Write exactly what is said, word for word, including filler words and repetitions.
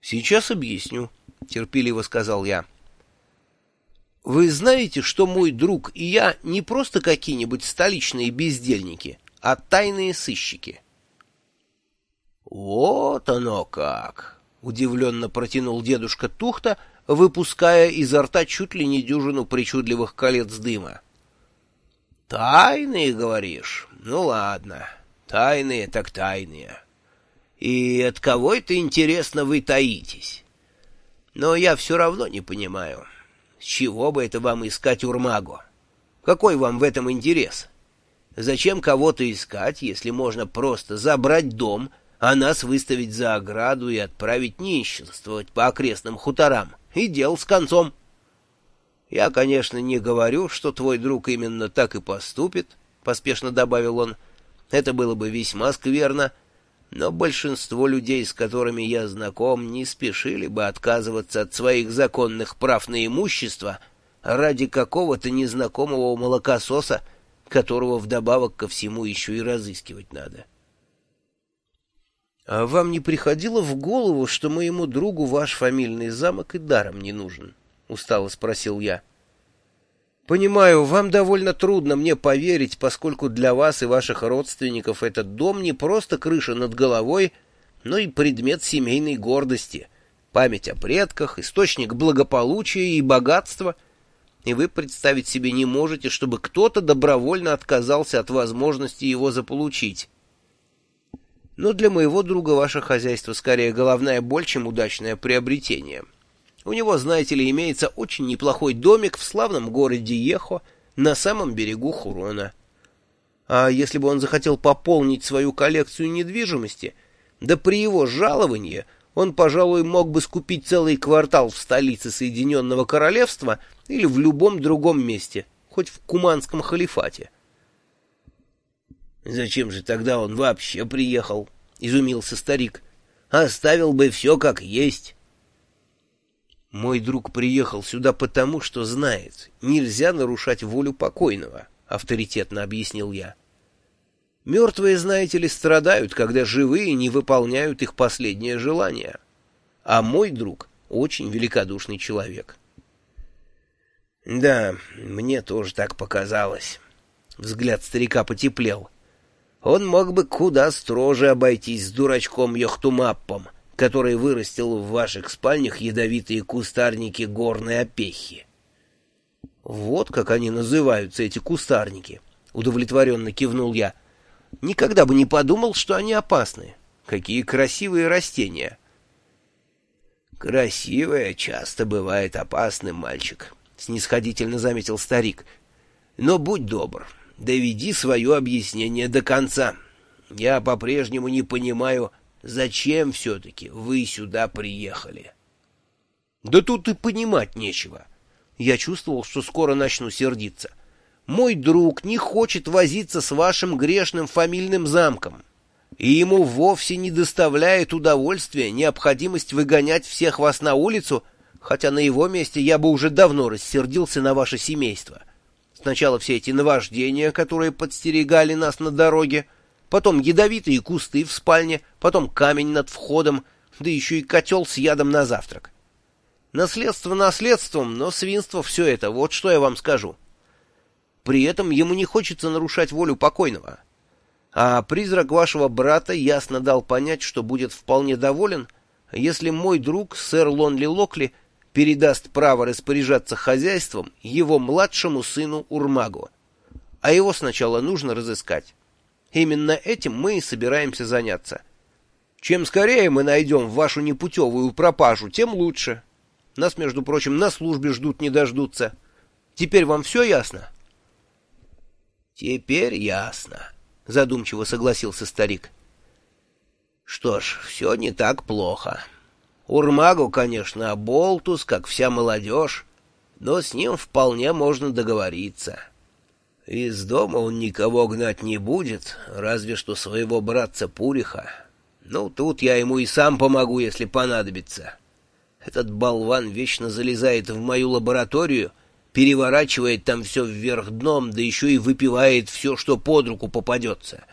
Сейчас объясню, — терпеливо сказал я. Вы знаете, что мой друг и я не просто какие-нибудь столичные бездельники, а тайные сыщики? Вот оно как! — удивленно протянул дедушка Тухта, выпуская изо рта чуть ли не дюжину причудливых колец дыма. «Тайные, говоришь? Ну ладно, тайные так тайные. И от кого это, интересно, вы таитесь? Но я все равно не понимаю, с чего бы это вам искать Урмагу? Какой вам в этом интерес? Зачем кого-то искать, если можно просто забрать дом, а нас выставить за ограду и отправить нищенствовать по окрестным хуторам? И дело с концом. Я, конечно, не говорю, что твой друг именно так и поступит, — поспешно добавил он. Это было бы весьма скверно, но большинство людей, с которыми я знаком, не спешили бы отказываться от своих законных прав на имущество ради какого-то незнакомого молокососа, которого вдобавок ко всему еще и разыскивать надо. — А вам не приходило в голову, что моему другу ваш фамильный замок и даром не нужен? — устало спросил я. — Понимаю, вам довольно трудно мне поверить, поскольку для вас и ваших родственников этот дом не просто крыша над головой, но и предмет семейной гордости, память о предках, источник благополучия и богатства, и вы представить себе не можете, чтобы кто-то добровольно отказался от возможности его заполучить. Но для моего друга ваше хозяйство скорее головная боль, чем удачное приобретение. У него, знаете ли, имеется очень неплохой домик в славном городе Ехо на самом берегу Хурона. А если бы он захотел пополнить свою коллекцию недвижимости, да при его жаловании он, пожалуй, мог бы скупить целый квартал в столице Соединенного Королевства или в любом другом месте, хоть в Куманском халифате. «Зачем же тогда он вообще приехал?» — изумился старик. «Оставил бы все как есть». «Мой друг приехал сюда потому, что знает, нельзя нарушать волю покойного», — авторитетно объяснил я. «Мертвые, знаете ли, страдают, когда живые не выполняют их последнее желание. А мой друг очень великодушный человек». «Да, мне тоже так показалось». Взгляд старика потеплел. Он мог бы куда строже обойтись с дурачком Йохтумаппом, который вырастил в ваших спальнях ядовитые кустарники горной опехи. — Вот как они называются, эти кустарники, — удовлетворенно кивнул я. — Никогда бы не подумал, что они опасны. Какие красивые растения! — Красивое часто бывает опасным, мальчик, — снисходительно заметил старик. — Но будь добр. Доведи свое объяснение до конца. Я по-прежнему не понимаю, зачем все-таки вы сюда приехали. Да тут и понимать нечего. Я чувствовал, что скоро начну сердиться. Мой друг не хочет возиться с вашим грешным фамильным замком, и ему вовсе не доставляет удовольствия необходимость выгонять всех вас на улицу, хотя на его месте я бы уже давно рассердился на ваше семейство. Сначала все эти наваждения, которые подстерегали нас на дороге, потом ядовитые кусты в спальне, потом камень над входом, да еще и котел с ядом на завтрак. Наследство наследством, но свинство все это, вот что я вам скажу. При этом ему не хочется нарушать волю покойного. А призрак вашего брата ясно дал понять, что будет вполне доволен, если мой друг, сэр Лонли Локли, передаст право распоряжаться хозяйством его младшему сыну Урмагу. А его сначала нужно разыскать. Именно этим мы и собираемся заняться. Чем скорее мы найдем вашу непутевую пропажу, тем лучше. Нас, между прочим, на службе ждут не дождутся. Теперь вам все ясно? — Теперь ясно, — задумчиво согласился старик. — Что ж, все не так плохо. Урмагу, конечно, оболтус, как вся молодежь, но с ним вполне можно договориться. Из дома он никого гнать не будет, разве что своего братца Пуриха. Ну, тут я ему и сам помогу, если понадобится. Этот болван вечно залезает в мою лабораторию, переворачивает там все вверх дном, да еще и выпивает все, что под руку попадется.